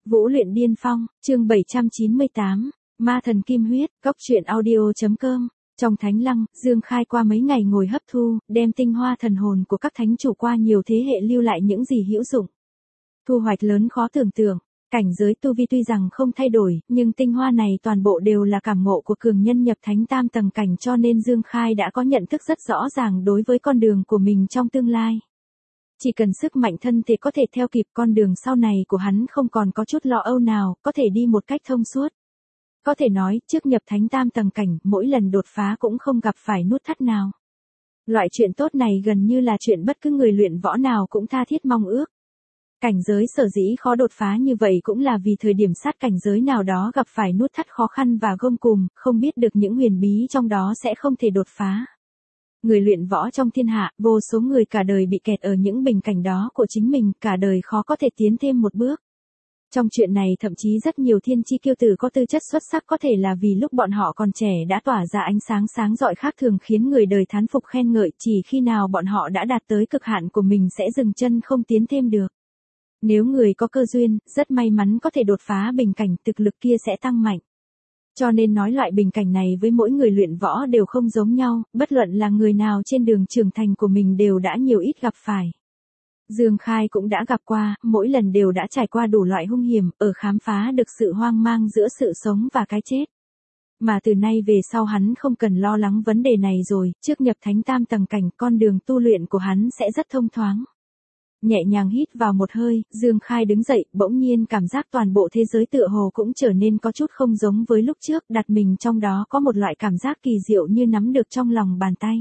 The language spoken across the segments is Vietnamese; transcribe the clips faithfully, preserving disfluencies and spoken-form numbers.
Vũ luyện điên phong, chương bảy trăm chín mươi tám, Ma thần kim huyết, góc truyện audio.com. Trong thánh lăng, Dương Khai qua mấy ngày ngồi hấp thu, đem tinh hoa thần hồn của các thánh chủ qua nhiều thế hệ lưu lại những gì hữu dụng. Thu hoạch lớn khó tưởng tượng, cảnh giới tu vi tuy rằng không thay đổi, nhưng tinh hoa này toàn bộ đều là cảm ngộ của cường nhân nhập thánh tam tầng cảnh, cho nên Dương Khai đã có nhận thức rất rõ ràng đối với con đường của mình trong tương lai. Chỉ cần sức mạnh thân thể có thể theo kịp, con đường sau này của hắn không còn có chút lo âu nào, có thể đi một cách thông suốt. Có thể nói, trước nhập thánh tam tầng cảnh, mỗi lần đột phá cũng không gặp phải nút thắt nào. Loại chuyện tốt này gần như là chuyện bất cứ người luyện võ nào cũng tha thiết mong ước. Cảnh giới sở dĩ khó đột phá như vậy cũng là vì thời điểm sát cảnh giới nào đó gặp phải nút thắt khó khăn và gông cùm, không biết được những huyền bí trong đó sẽ không thể đột phá. Người luyện võ trong thiên hạ, vô số người cả đời bị kẹt ở những bình cảnh đó của chính mình, cả đời khó có thể tiến thêm một bước. Trong chuyện này thậm chí rất nhiều thiên chi kiêu tử có tư chất xuất sắc có thể là vì lúc bọn họ còn trẻ đã tỏa ra ánh sáng sáng rọi khác thường khiến người đời thán phục khen ngợi, chỉ khi nào bọn họ đã đạt tới cực hạn của mình sẽ dừng chân không tiến thêm được. Nếu người có cơ duyên, rất may mắn có thể đột phá bình cảnh, thực lực kia sẽ tăng mạnh. Cho nên nói loại bình cảnh này với mỗi người luyện võ đều không giống nhau, bất luận là người nào trên đường trưởng thành của mình đều đã nhiều ít gặp phải. Dương Khai cũng đã gặp qua, mỗi lần đều đã trải qua đủ loại hung hiểm, ở khám phá được sự hoang mang giữa sự sống và cái chết. Mà từ nay về sau hắn không cần lo lắng vấn đề này rồi, trước nhập thánh tam tầng cảnh, con đường tu luyện của hắn sẽ rất thông thoáng. Nhẹ nhàng hít vào một hơi, Dương Khai đứng dậy, bỗng nhiên cảm giác toàn bộ thế giới tựa hồ cũng trở nên có chút không giống với lúc trước, đặt mình trong đó có một loại cảm giác kỳ diệu như nắm được trong lòng bàn tay.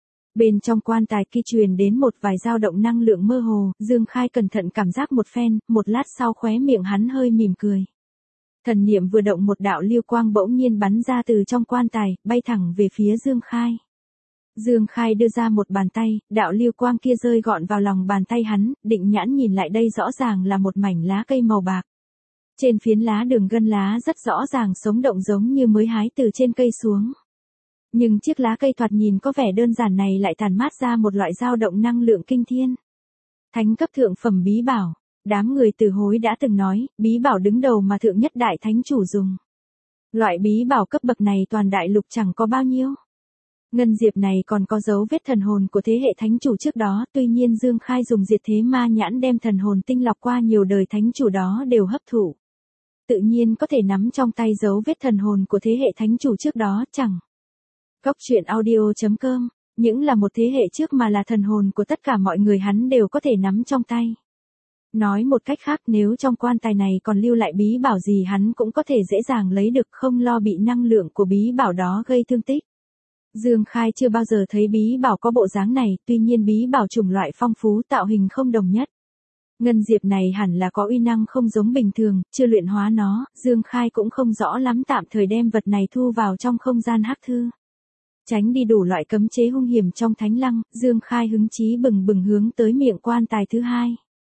Bên trong quan tài kia truyền đến một vài dao động năng lượng mơ hồ, Dương Khai cẩn thận cảm giác một phen, một lát sau khóe miệng hắn hơi mỉm cười. Thần niệm vừa động, một đạo lưu quang bỗng nhiên bắn ra từ trong quan tài, bay thẳng về phía Dương Khai. Dương Khai đưa ra một bàn tay, đạo lưu quang kia rơi gọn vào lòng bàn tay hắn, định nhãn nhìn lại đây rõ ràng là một mảnh lá cây màu bạc. Trên phiến lá đường gân lá rất rõ ràng sống động giống như mới hái từ trên cây xuống. Nhưng chiếc lá cây thoạt nhìn có vẻ đơn giản này lại tản mát ra một loại dao động năng lượng kinh thiên. Thánh cấp thượng phẩm bí bảo, đám người từ hối đã từng nói, bí bảo đứng đầu mà thượng nhất đại thánh chủ dùng. Loại bí bảo cấp bậc này toàn đại lục chẳng có bao nhiêu. Ngân diệp này còn có dấu vết thần hồn của thế hệ thánh chủ trước đó, tuy nhiên Dương Khai dùng diệt thế ma nhãn đem thần hồn tinh lọc qua nhiều đời thánh chủ đó đều hấp thụ. Tự nhiên có thể nắm trong tay dấu vết thần hồn của thế hệ thánh chủ trước đó, chẳng. Góc truyện audio.com, những là một thế hệ trước mà là thần hồn của tất cả mọi người hắn đều có thể nắm trong tay. Nói một cách khác, nếu trong quan tài này còn lưu lại bí bảo gì hắn cũng có thể dễ dàng lấy được, không lo bị năng lượng của bí bảo đó gây thương tích. Dương Khai chưa bao giờ thấy bí bảo có bộ dáng này, tuy nhiên bí bảo chủng loại phong phú, tạo hình không đồng nhất. Ngân diệp này hẳn là có uy năng không giống bình thường, chưa luyện hóa nó, Dương Khai cũng không rõ lắm, tạm thời đem vật này thu vào trong không gian hắc thư. Tránh đi đủ loại cấm chế hung hiểm trong thánh lăng, Dương Khai hứng chí bừng bừng hướng tới miệng quan tài thứ hai.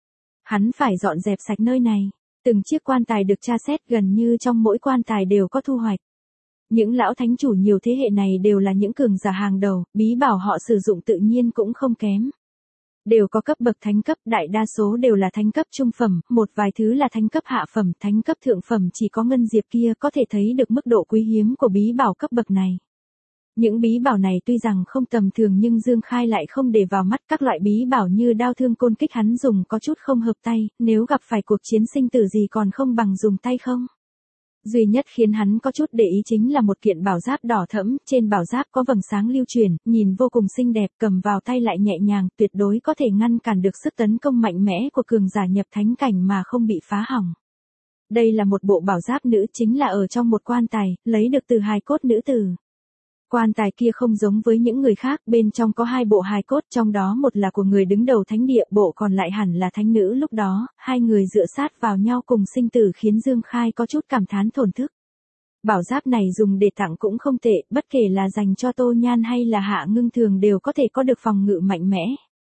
Hắn phải dọn dẹp sạch nơi này, từng chiếc quan tài được tra xét, gần như trong mỗi quan tài đều có thu hoạch. Những lão thánh chủ nhiều thế hệ này đều là những cường giả hàng đầu, bí bảo họ sử dụng tự nhiên cũng không kém. Đều có cấp bậc thánh cấp, đại đa số đều là thánh cấp trung phẩm, một vài thứ là thánh cấp hạ phẩm, thánh cấp thượng phẩm chỉ có ngân diệp kia có thể thấy được mức độ quý hiếm của bí bảo cấp bậc này. Những bí bảo này tuy rằng không tầm thường nhưng Dương Khai lại không để vào mắt, các loại bí bảo như đao thương côn kích hắn dùng có chút không hợp tay, nếu gặp phải cuộc chiến sinh tử gì còn không bằng dùng tay không. Duy nhất khiến hắn có chút để ý chính là một kiện bảo giáp đỏ thẫm, trên bảo giáp có vầng sáng lưu truyền, nhìn vô cùng xinh đẹp, cầm vào tay lại nhẹ nhàng, tuyệt đối có thể ngăn cản được sức tấn công mạnh mẽ của cường giả nhập thánh cảnh mà không bị phá hỏng. Đây là một bộ bảo giáp nữ, chính là ở trong một quan tài, lấy được từ hài cốt nữ tử. Quan tài kia không giống với những người khác, bên trong có hai bộ hài cốt, trong đó một là của người đứng đầu thánh địa, bộ còn lại hẳn là thánh nữ lúc đó, hai người dựa sát vào nhau cùng sinh tử khiến Dương Khai có chút cảm thán thổn thức. Bảo giáp này dùng để tặng cũng không tệ, bất kể là dành cho Tô Nhan hay là Hạ Ngưng Thường đều có thể có được phòng ngự mạnh mẽ.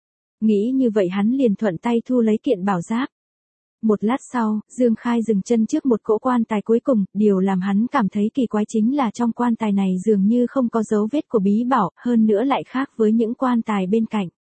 Nghĩ như vậy hắn liền thuận tay thu lấy kiện bảo giáp. Một lát sau, Dương Khai dừng chân trước một cỗ quan tài cuối cùng, điều làm hắn cảm thấy kỳ quái chính là trong quan tài này dường như không có dấu vết của bí bảo, hơn nữa lại khác với những quan tài bên cạnh.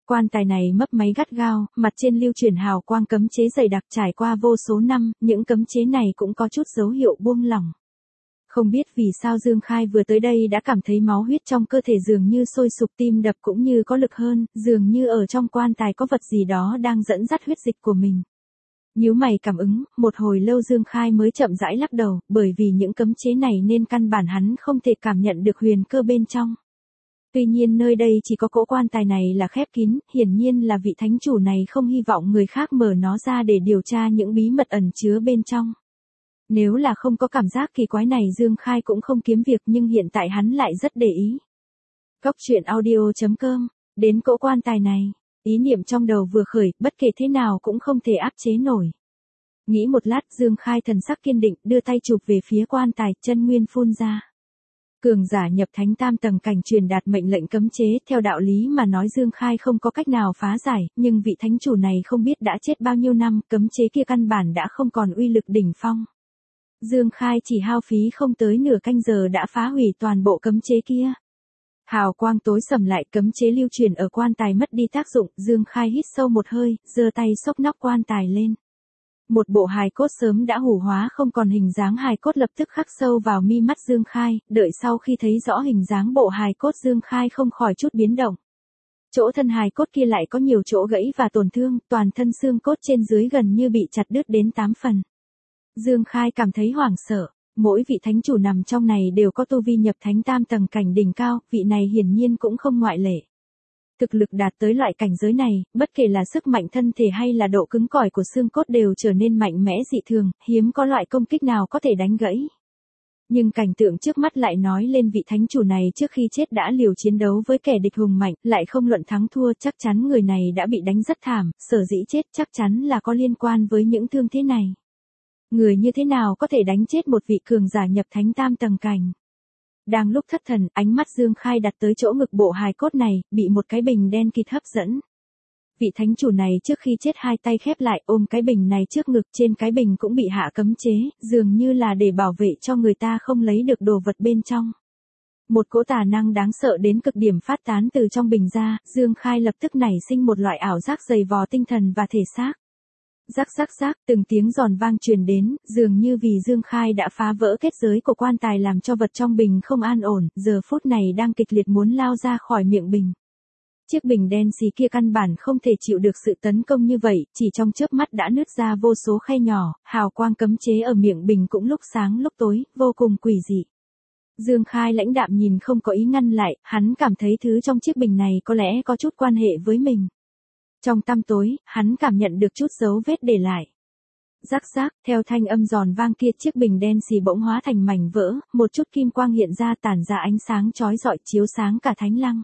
Quan tài này mấp máy gắt gao, mặt trên lưu chuyển hào quang cấm chế dày đặc trải qua vô số năm, những cấm chế này cũng có chút dấu hiệu buông lỏng. Không biết vì sao Dương Khai vừa tới đây đã cảm thấy máu huyết trong cơ thể dường như sôi sục, tim đập cũng như có lực hơn, dường như ở trong quan tài có vật gì đó đang dẫn dắt huyết dịch của mình. Nhíu mày cảm ứng, một hồi lâu Dương Khai mới chậm rãi lắc đầu, bởi vì những cấm chế này nên căn bản hắn không thể cảm nhận được huyền cơ bên trong. Tuy nhiên nơi đây chỉ có cỗ quan tài này là khép kín, hiển nhiên là vị thánh chủ này không hy vọng người khác mở nó ra để điều tra những bí mật ẩn chứa bên trong. Nếu là không có cảm giác kỳ quái này Dương Khai cũng không kiếm việc, nhưng hiện tại hắn lại rất để ý. Góc truyện audio chấm com, đến cỗ quan tài này, ý niệm trong đầu vừa khởi, bất kể thế nào cũng không thể áp chế nổi. Nghĩ một lát Dương Khai thần sắc kiên định, đưa tay chụp về phía quan tài, chân nguyên phun ra. Cường giả nhập thánh tam tầng cảnh truyền đạt mệnh lệnh cấm chế, theo đạo lý mà nói Dương Khai không có cách nào phá giải, nhưng vị thánh chủ này không biết đã chết bao nhiêu năm, cấm chế kia căn bản đã không còn uy lực đỉnh phong. Dương Khai chỉ hao phí không tới nửa canh giờ đã phá hủy toàn bộ cấm chế kia. Hào quang tối sầm lại, cấm chế lưu truyền ở quan tài mất đi tác dụng, Dương Khai hít sâu một hơi, giơ tay xốc nóc quan tài lên. Một bộ hài cốt sớm đã hủ hóa không còn hình dáng hài cốt lập tức khắc sâu vào mi mắt Dương Khai, đợi sau khi thấy rõ hình dáng bộ hài cốt Dương Khai không khỏi chút biến động. Chỗ thân hài cốt kia lại có nhiều chỗ gãy và tổn thương, toàn thân xương cốt trên dưới gần như bị chặt đứt đến tám phần. Dương Khai cảm thấy hoảng sợ, mỗi vị thánh chủ nằm trong này đều có tu vi nhập thánh tam tầng cảnh đỉnh cao, vị này hiển nhiên cũng không ngoại lệ. Thực lực đạt tới loại cảnh giới này, bất kể là sức mạnh thân thể hay là độ cứng cỏi của xương cốt đều trở nên mạnh mẽ dị thường, hiếm có loại công kích nào có thể đánh gãy. Nhưng cảnh tượng trước mắt lại nói lên vị thánh chủ này trước khi chết đã liều chiến đấu với kẻ địch hùng mạnh, lại không luận thắng thua, chắc chắn người này đã bị đánh rất thảm, sở dĩ chết chắc chắn là có liên quan với những thương thế này. Người như thế nào có thể đánh chết một vị cường giả nhập thánh tam tầng cảnh? Đang lúc thất thần, ánh mắt Dương Khai đặt tới chỗ ngực bộ hài cốt này, bị một cái bình đen kịt hấp dẫn. Vị thánh chủ này trước khi chết hai tay khép lại ôm cái bình này trước ngực, trên cái bình cũng bị hạ cấm chế, dường như là để bảo vệ cho người ta không lấy được đồ vật bên trong. Một cỗ tà năng đáng sợ đến cực điểm phát tán từ trong bình ra, Dương Khai lập tức nảy sinh một loại ảo giác dày vò tinh thần và thể xác. Rắc rắc rắc, từng tiếng giòn vang truyền đến, dường như vì Dương Khai đã phá vỡ kết giới của quan tài làm cho vật trong bình không an ổn, giờ phút này đang kịch liệt muốn lao ra khỏi miệng bình. Chiếc bình đen xì kia căn bản không thể chịu được sự tấn công như vậy, chỉ trong chớp mắt đã nứt ra vô số khe nhỏ, hào quang cấm chế ở miệng bình cũng lúc sáng lúc tối, vô cùng quỷ dị. Dương Khai lãnh đạm nhìn không có ý ngăn lại, hắn cảm thấy thứ trong chiếc bình này có lẽ có chút quan hệ với mình. Trong tăm tối, hắn cảm nhận được chút dấu vết để lại. Rắc rắc, theo thanh âm giòn vang kia chiếc bình đen xì bỗng hóa thành mảnh vỡ, một chút kim quang hiện ra tản ra ánh sáng chói rọi chiếu sáng cả thánh lăng.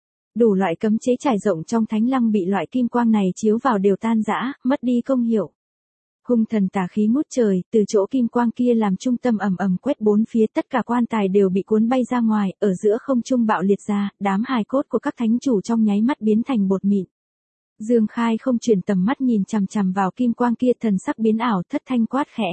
Đủ loại cấm chế trải rộng trong thánh lăng bị loại kim quang này chiếu vào đều tan rã, mất đi công hiệu. Hung thần tà khí ngút trời, từ chỗ kim quang kia làm trung tâm ầm ầm quét bốn phía, tất cả quan tài đều bị cuốn bay ra ngoài, ở giữa không trung bạo liệt ra, đám hài cốt của các thánh chủ trong nháy mắt biến thành bột mịn. Dương Khai không chuyển tầm mắt nhìn chằm chằm vào kim quang kia, thần sắc biến ảo, thất thanh quát khẽ.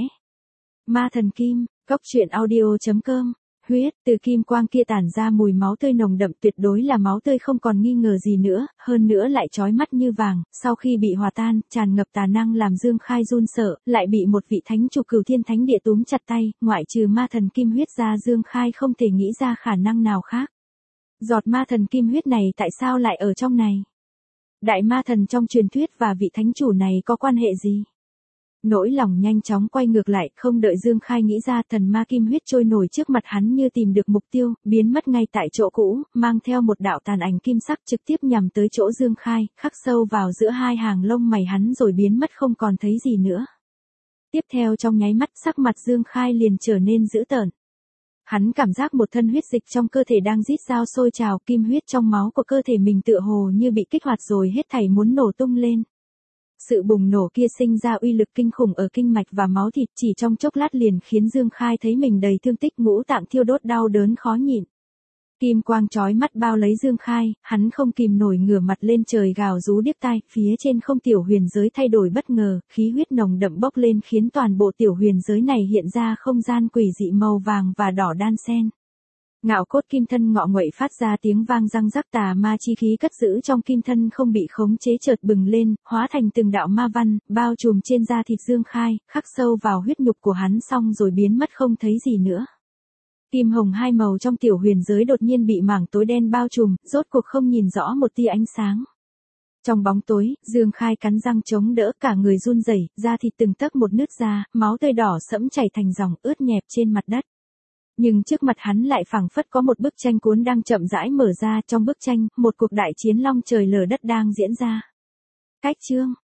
Ma thần kim, góc truyện audio chấm com. Huyết, từ kim quang kia tản ra mùi máu tươi nồng đậm, tuyệt đối là máu tươi không còn nghi ngờ gì nữa, hơn nữa lại chói mắt như vàng, sau khi bị hòa tan, tràn ngập tà năng làm Dương Khai run sợ, lại bị một vị thánh chủ Cửu Thiên Thánh Địa túm chặt tay, ngoại trừ ma thần kim huyết ra Dương Khai không thể nghĩ ra khả năng nào khác. Giọt ma thần kim huyết này tại sao lại ở trong này? Đại ma thần trong truyền thuyết và vị thánh chủ này có quan hệ gì? Nỗi lòng nhanh chóng quay ngược lại, không đợi Dương Khai nghĩ ra, thần ma kim huyết trôi nổi trước mặt hắn như tìm được mục tiêu, biến mất ngay tại chỗ cũ, mang theo một đạo tàn ảnh kim sắc trực tiếp nhằm tới chỗ Dương Khai, khắc sâu vào giữa hai hàng lông mày hắn rồi biến mất không còn thấy gì nữa. Tiếp theo trong nháy mắt sắc mặt Dương Khai liền trở nên dữ tợn. Hắn cảm giác một thân huyết dịch trong cơ thể đang rít rao sôi trào, kim huyết trong máu của cơ thể mình tựa hồ như bị kích hoạt rồi hết thảy muốn nổ tung lên. Sự bùng nổ kia sinh ra uy lực kinh khủng ở kinh mạch và máu thịt, chỉ trong chốc lát liền khiến Dương Khai thấy mình đầy thương tích, ngũ tạng thiêu đốt đau đớn khó nhịn. Kim quang chói mắt bao lấy Dương Khai, hắn không kìm nổi ngửa mặt lên trời gào rú điếc tai, phía trên không tiểu huyền giới thay đổi bất ngờ, khí huyết nồng đậm bốc lên khiến toàn bộ tiểu huyền giới này hiện ra không gian quỷ dị màu vàng và đỏ đan xen. Ngạo cốt kim thân ngọ nguậy phát ra tiếng vang răng rắc, tà ma chi khí cất giữ trong kim thân không bị khống chế chợt bừng lên, hóa thành từng đạo ma văn, bao trùm trên da thịt Dương Khai, khắc sâu vào huyết nhục của hắn xong rồi biến mất không thấy gì nữa. Kim hồng hai màu trong tiểu huyền giới đột nhiên bị mảng tối đen bao trùm, rốt cuộc không nhìn rõ một tia ánh sáng. Trong bóng tối, Dương Khai cắn răng chống đỡ, cả người run rẩy, da thịt từng tấc một nứt ra, máu tươi đỏ sẫm chảy thành dòng, ướt nhẹp trên mặt đất. Nhưng trước mặt hắn lại phảng phất có một bức tranh cuốn đang chậm rãi mở ra, trong bức tranh, một cuộc đại chiến long trời lở đất đang diễn ra. Cách chương